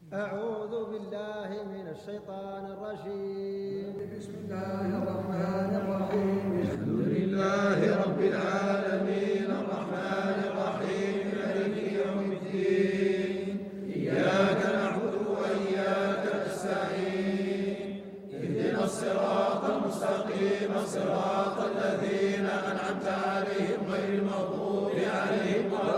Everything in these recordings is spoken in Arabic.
أعوذ بالله من الشيطان الرجيم. بسم الله الرحمن الرحيم. الحمد لله رب العالمين الرحمن الرحيم مالك يوم الدين إياك نعبد وإياك نستعين اهدنا الصراط المستقيم صراط الذين أنعمت عليهم غير المغضوب عليهم ولا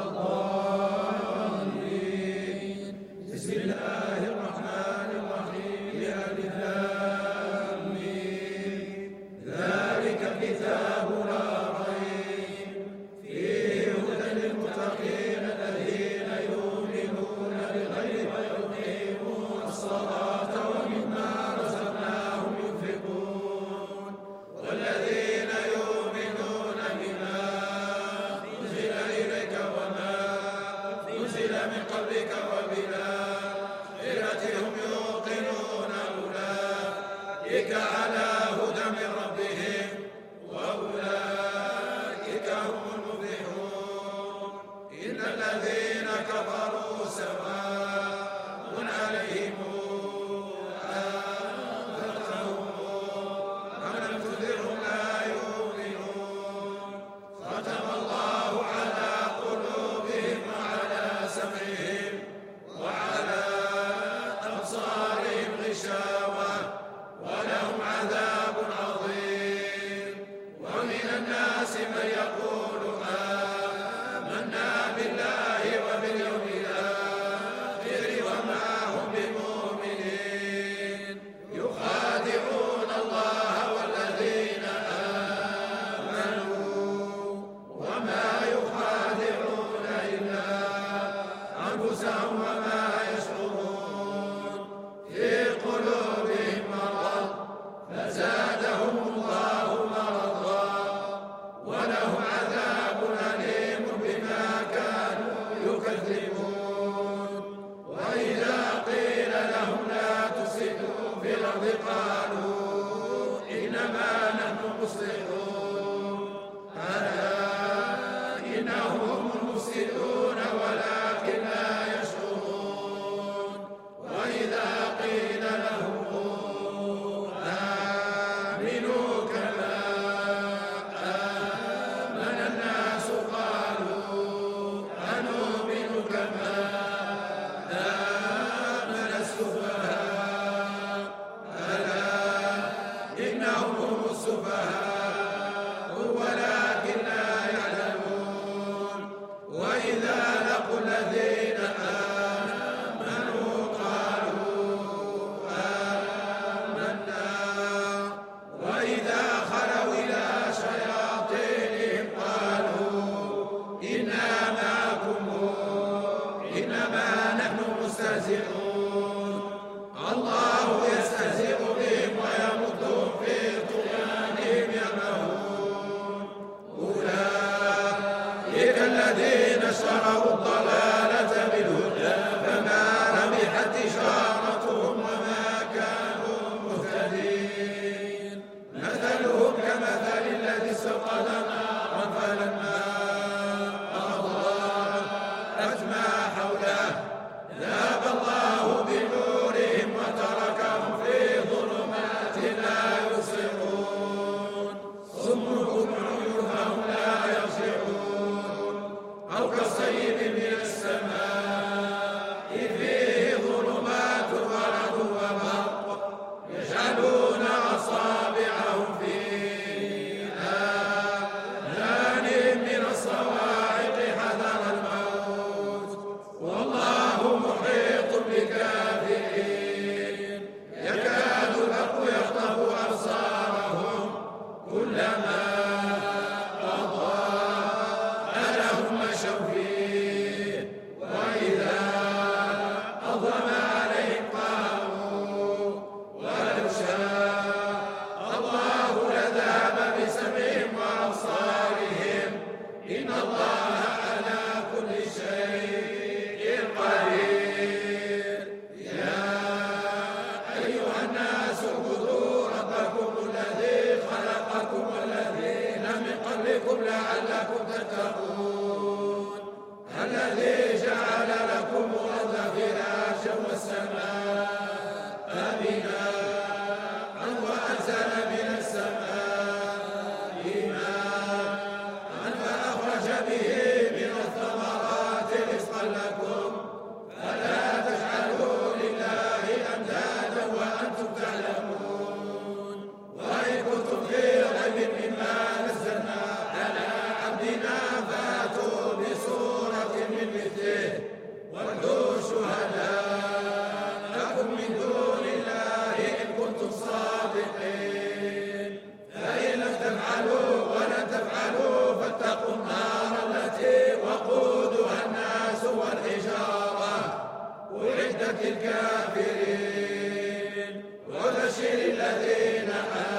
الضالين. بسم الله الرحمن الرحيم ألف لام ميم ذلك الكتاب لا ريب فيه هدى للمتقين الذين يؤمنون بالغيب ويقيمون الصلاة ومما رزقناهم ينفقون والذين يؤمنون بما أنزل إليك وما أنزل من قبلك وبالآخرة هم يوقنون أولئك على هدى من ربهم وأولئك هم المفلحون. إن الذين كفروا سواء عليهم أنذرتهم أم لم تنذرهم لا يؤمنون. ختم الله على قلوبهم وعلى سمعهم وعلى أبصارهم غشاوة ولهم عذاب عظيم. ومن الناس من يقول آمنا بالله وباليوم الآخر وما هم بمؤمنين يخادعون الله والذين آمنوا وما يخادعون إلا أنفسهم وما يشعرون. في قلوبهم مرض فزادهم الله مرضا ولهم عذاب أليم بما كانوا يكذبون. وإذا قيل لهم لا تفسدوا في الأرض قالوا إنما نحن مصلحون ألا إنهم هم المفسدون ولكن لا يشعرون. وإذا قيل لهم آمنوا كما آمن الناس قالوا أنؤمن كما آمن السفهاء ألا إنهم هم السفهاء ولكن لا يعلمون. وإذا لقوا الذين آمنوا قالوا آمنا وإذا خلوا إلى شياطينهم قالوا إنا معكم إنما نحن مستهزئون. الله يستهزئ بهم ويمدهم في طغيانهم يعمهون. أولئك الذين اشتروا الضلالة بالهدى فما ربحت تجارتهم وما كانوا مهتدين. مثلهم كمثل الذي استوقد نارا فلما أضاءت ما حوله ذهب الله عدة الكافرين وبشر الذين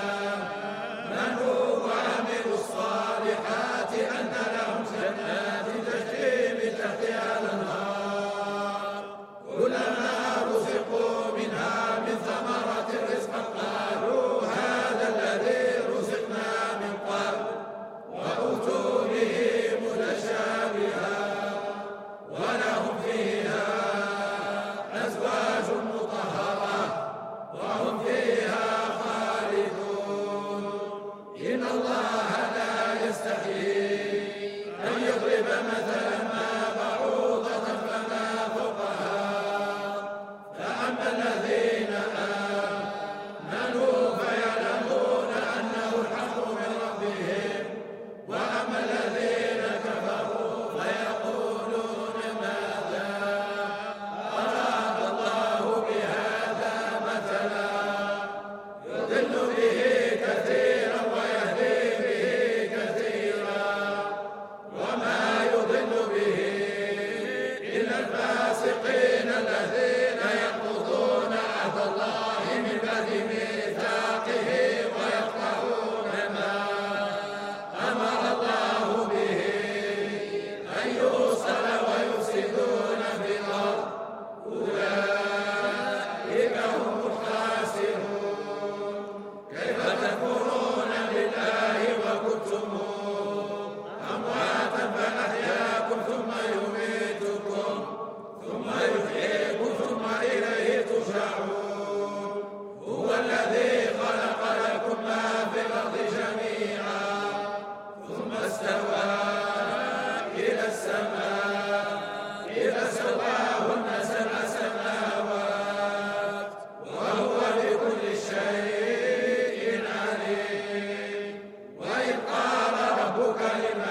آمنوا وعملوا الصالحات أن لهم جنات تجري من تحتها الأنهار كلما رزقوا منها من ثمرة رزقا قالوا هذا الذي رزقنا من قبل وأوتوا به متشابها ولهم فيها أزواج مطهرة وهم فيها خالدون إن الله لا يستحيي أن يضرب مثلا ما بعوضة فما فوقها فأما الذين آمنوا فيعلمون أنه الحق من ربهم وأما الذين كفروا فيقولون ماذا أراد الله بهذا مثلا يضل به كثيرا ويهدي به كثيرا وما يضل به إلا الفاسقين الذين ينقضون عهد الله من بعد ميثاقه ويقطعون ما أمر الله به أن يوصل ويفسدون في الأرض أولئك هم الخاسرون كيف تكفرون بالله وكنتم أمواتا فأحياكم ثم يميتكم ثم يحييكم ثم إليه ترجعون هو الذي خلق لكم ما في الأرض جميعا ثم استوى إلى السماء إذا سواهن سبع سماوات وهو بكل شيء عليم وإذ قال ربك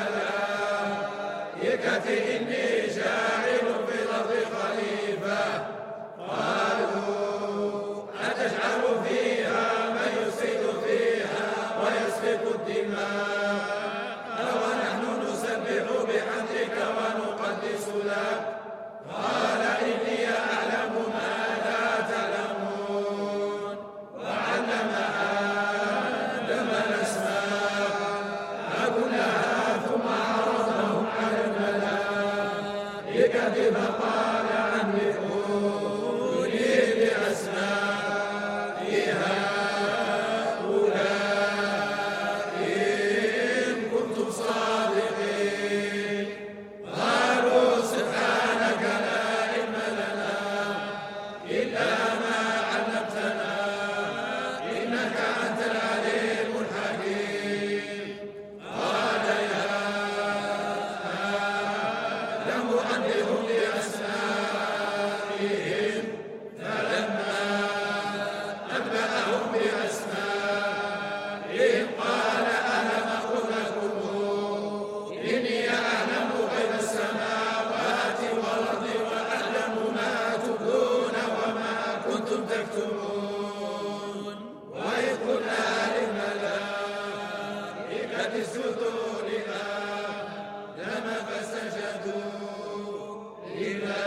للملائكة إني جاعل في الأرض خليفة قالوا أتجعل فيها من يفسد فيها ويسفك الدماء ونحن نسبح بحمدك ونقدس لك قال إني أعلم ما لا تعلمون وعلم آدم الأسماء كلها ثم عرضهم على الملائكة فقال أنبئوني بأسماء هؤلاء إن كنتم صادقين قالوا سبحانك لا علم لنا إلا ما علمتنا إنك أنت العليم الحكيم قال يا آدم أنبئهم بأسمائهم فلما أنبأهم بأسمائهم قال ألم أقل لكم إني أعلم غيب السماوات والأرض وأعلم ما تبدون وما كنتم تكتمون وإذ قلنا للملائكة اسجدوا لآدم فسجدوا إلا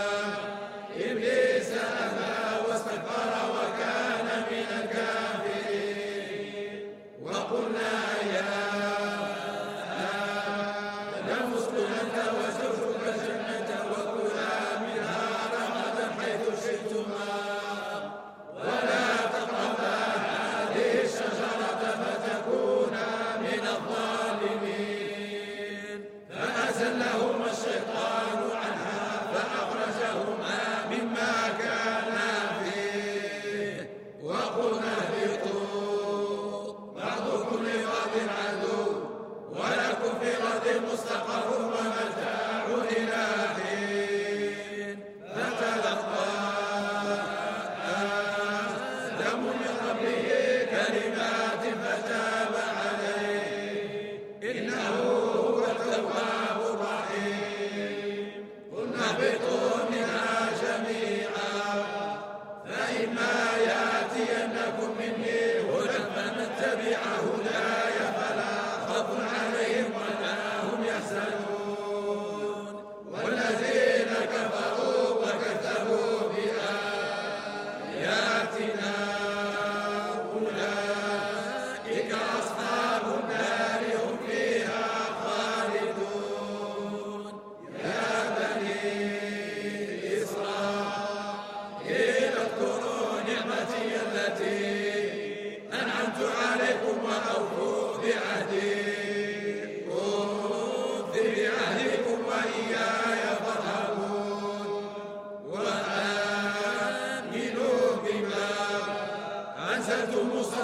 إبليس أبى واستكبر وكان من الكافرين وقلنا يا آدم اسكن أنت وزوجك الجنة وكلا منها رغدا حيث شئتما ولا تقربا هذه الشجرة فتكونا من الظالمين فأزلهما الشيطان عنها فأخرجهما مما كانا فيه وقلنا اهبطوا بعضكم لبعض عدو ولكم في الأرض مستقر ومتاع إلى حين فتلقى آدم من ربه كلمات فتاب عليه إنه هو التواب الرحيم قلنا اهبطوا منها جميعا فإما يأتينكم مني هدى فمن تبع هداي فلا خوف عليهم ولا هم يحزنون والذين كفروا وكذبوا بآياتنا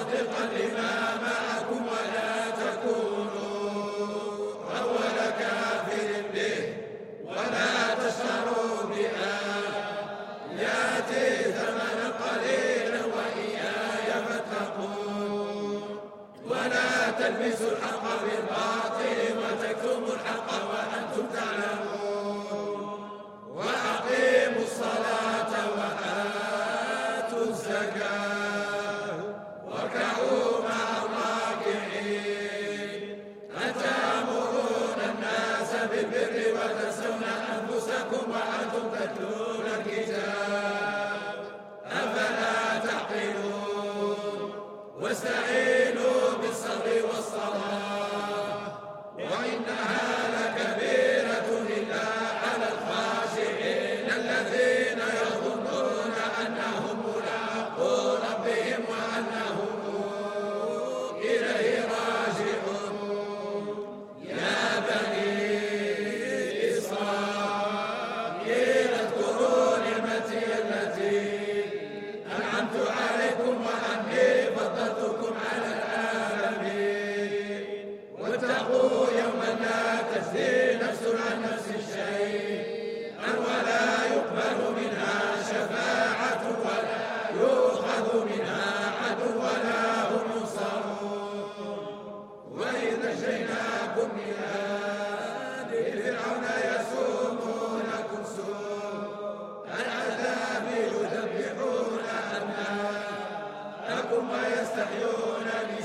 مصدقا لما معكم ولا تكونوا أول كافر به ولا تشتروا بآياتي ثمنا قليلا وإياي فاتقون ولا تلبسوا الحق بالباطل وتكتموا الحق وأنتم تعلمون وأقيموا الصلاة وآتوا الزكاة واركعوا مع الراكعين أتأمرون الناس بالبر وتنسون أنفسكم وأنتم تتلون الكتاب أفلا تعقلون واستعينوا بالصبر والصلاة وإنها لكبيرة إلا على الخاشعين الذين يظنون أنهم ملاقو ربهم وأنهم إليه راجعون يا بني إسرائيل اذكروا نعمتي التي أنعمت عليكم وأني فضلتكم على العالمين واتقوا يوما لا تجزي نفس عن نفس شيئا ولا يقبل منها شفاعة ولا يؤخذ منها عدل ولا هم ينصرون وإذ نجيناكم من آل فرعون يسومونكم سوء العذاب يذبحون أبناءكم ويستحيون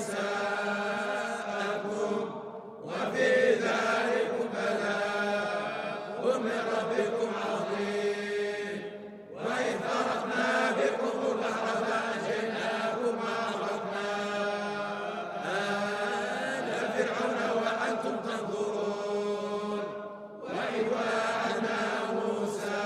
نساءكم وفي ذلكم بلاء من ربكم عظيم وإذ فرقنا بكم البحر فأنجيناكم وأغرقنا آل فرعون وأنتم تنظرون وإذ وعدنا موسى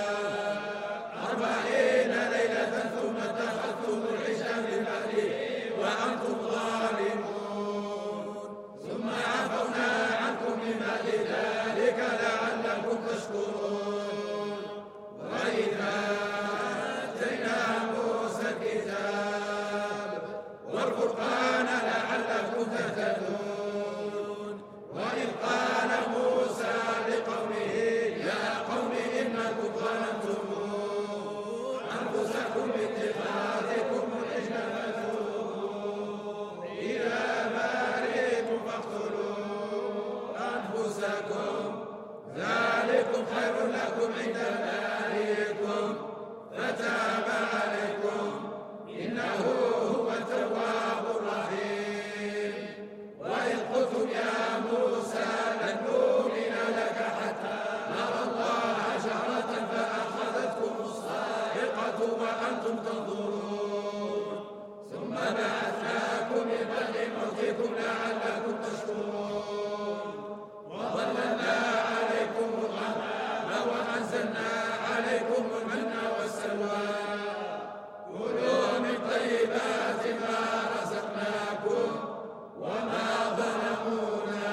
40 ليلة ثم اتخذتم العجل من بعده وأنتم ظالمون ثم عفونا عنكم من بعد ذلك لعلكم تشكرون وإذا آتينا موسى الكتاب والفرقان لعلكم تهتدون وإذ قال موسى لقومه يا قوم إنكم ظلمتم أنفسكم باتخاذكم العجل فتوبوا إلى بارئكم فاقتلوا أنفسكم ذلكم خير لكم عند بارئكم فتاب عليكم إنه هو التواب الرحيم وإذ قلتم يا موسى لن نؤمن لك حتى نرى الله جهرة فأخذتكم الصاعقة وأنتم تنظرون ثم بعثناكم من بعد موتكم لعلكم تشكرون وظللنا عليكم الغمام وأنزلنا عليكم المن والسلوى كلوا من طيبات ما رزقناكم وما ظلمونا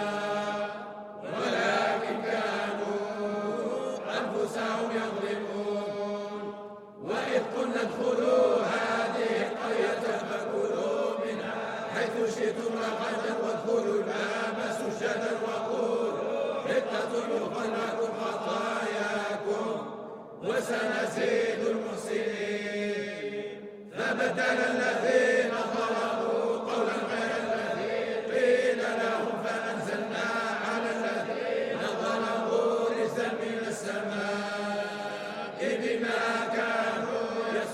ولكن كانوا أنفسهم يظلمون وإذ قلنا ادخلوا هذه القرية فكلوا منها حيث شئتم رغدا وادخلوا الباب سجدا وقولوا حطة يغفر لكم خطاياكم وسنزيد المحسنين فبدل الذين ظلموا قولا غير الذي قيل لهم فأنزلنا على الذين ظلموا رجزا من السماء بما كانوا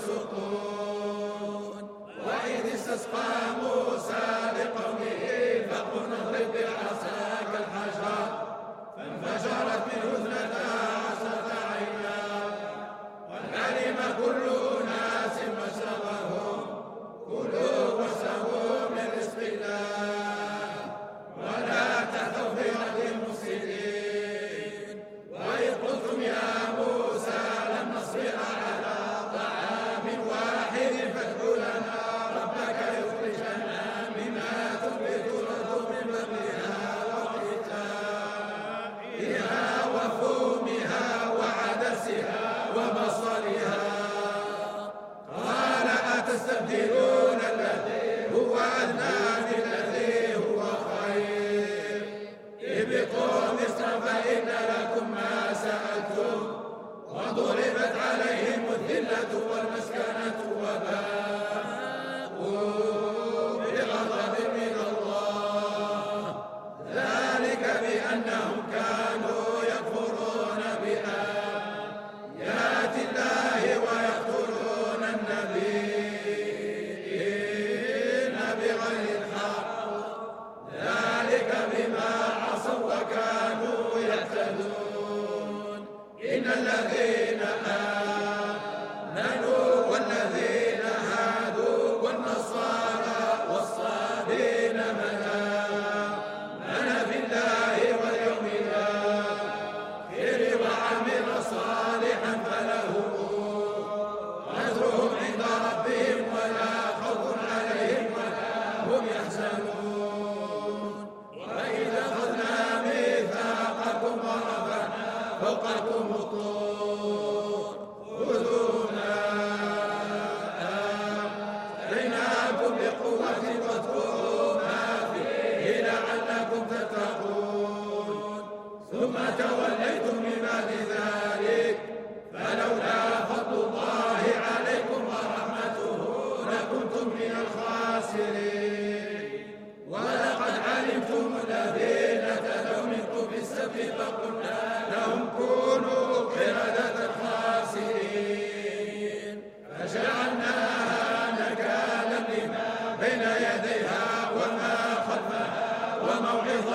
يفسقون وإذ استسقى موسى لقومه فقلنا اضرب بعصاك الحجر فانفجرت منه 12 عينا وعلم كل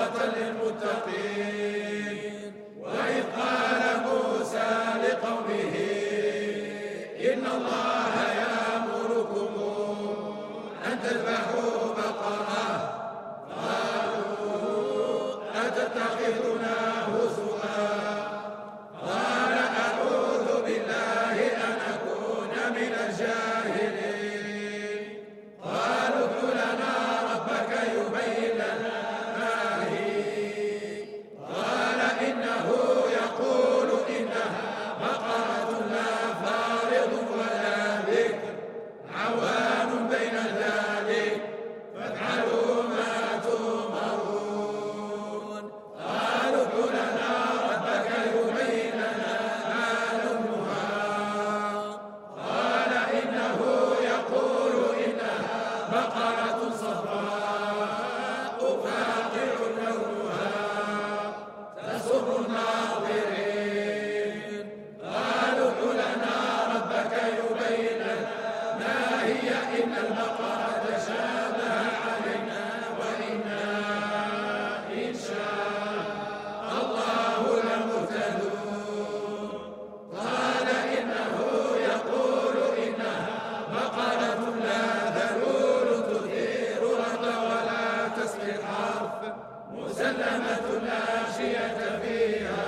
موعظة للمتقين. وإذ قال موسى لقومه إن الله يأمركم أن تذبحوا بقرة قالوا أتتخذنا هزوا قال أعوذ بالله أن أكون من الجاهلين. قالوا ادع لنا ربك يبين لنا ما هي قال إنه يقول إنها بقرة لا فارض ولا بكر عوان بين ذلك فافعلوا ما تؤمرون. قالوا ادع لنا ربك يبين لنا ما لونها قال إنه يقول إنها بقرة صفراء فاقع لونها تسر الناظرين. قالوا ادع لنا ربك يبين لنا ما هي إن البقرة تشابه علينا وإنا إن شاء الله لمهتدون. قال إنه يقول إنها بقرة لا ذلول تثير الأرض ولا تسقي الحرث مسلمة لا شية فيها.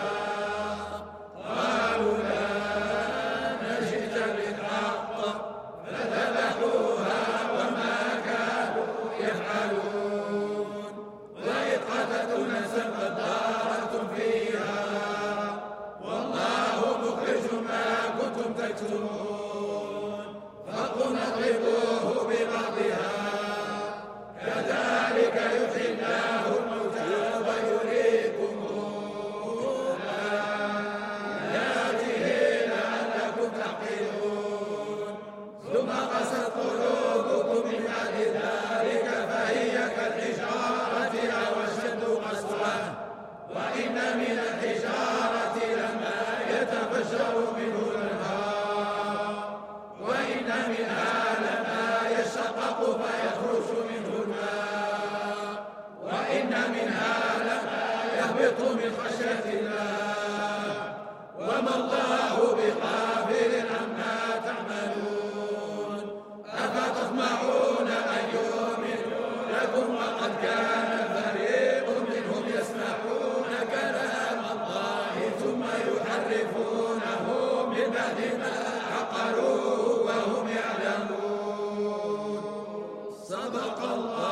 قالوا لا نجئت بالحق فذبحوها وما كانوا يفعلون. وإذ قتلتم نفسا فادارأتم فيها والله مخرج ما كنتم تكتمون. فقلنا اضربوه ببعضها كذلك يحيي الله الموتى ويريكم آياته لعلكم تعقلون. ثم قست قلوبكم من بعد ذلك فهي كالحجارة أو أشد قسوة وإن من الحجارة لما يتفجر منه الأنهار وإن منها لما يشقق فيخرج منه الماء وإن منها لما يهبط من خشية الله وما الله بغافل عما تعملون. أفتطمعون أن يؤمنوا لكم وقد كان فريق منهم يسمعون كلام الله ثم يحرفونه من بعد ما عقلوه وهم يعلمون. صدق الله.